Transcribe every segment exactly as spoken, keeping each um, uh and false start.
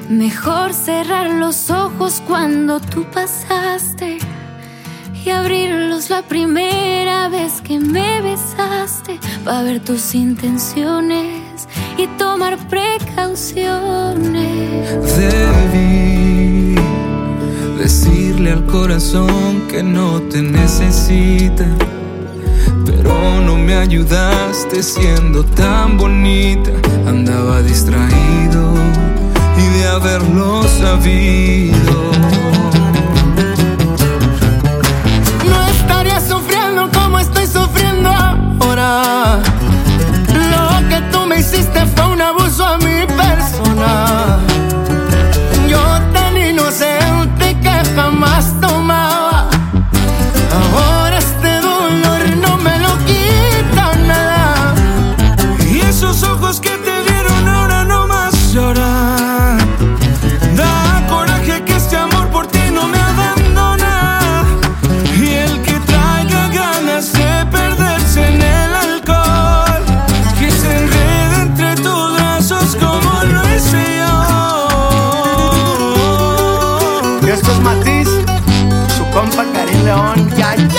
Mejor cerrar los ojos cuando tú pasaste y abrirlos la primera vez que me besaste, para ver tus intenciones y tomar precauciones. Debí decirle al corazón que no te necesita, pero no me ayudaste siendo tan bonita. Andaba distraído y de haberlo sabido no estaría sufriendo como estoy sufriendo ahora. Lo que tú me hiciste fue un abuso a mi persona. Yo tan inocente que jamás tomaba, ahora este dolor no me lo quita nada. Y esos ojos que te vieron ahora no más lloran. Da coraje que este amor por ti no me abandona. Y el que traiga ganas de perderse en el alcohol, que se enrede entre tus brazos como lo hice yo. Y esto es Matiz, su compa Karim León. Ya, ya.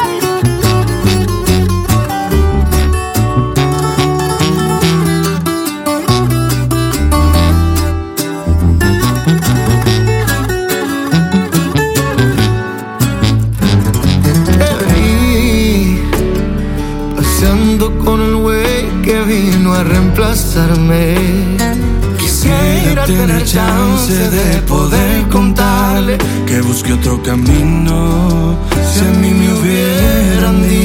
Con el güey que vino a reemplazarme. Quisiera tener chance de poder contarle que busque otro camino, si a mí me hubieran dicho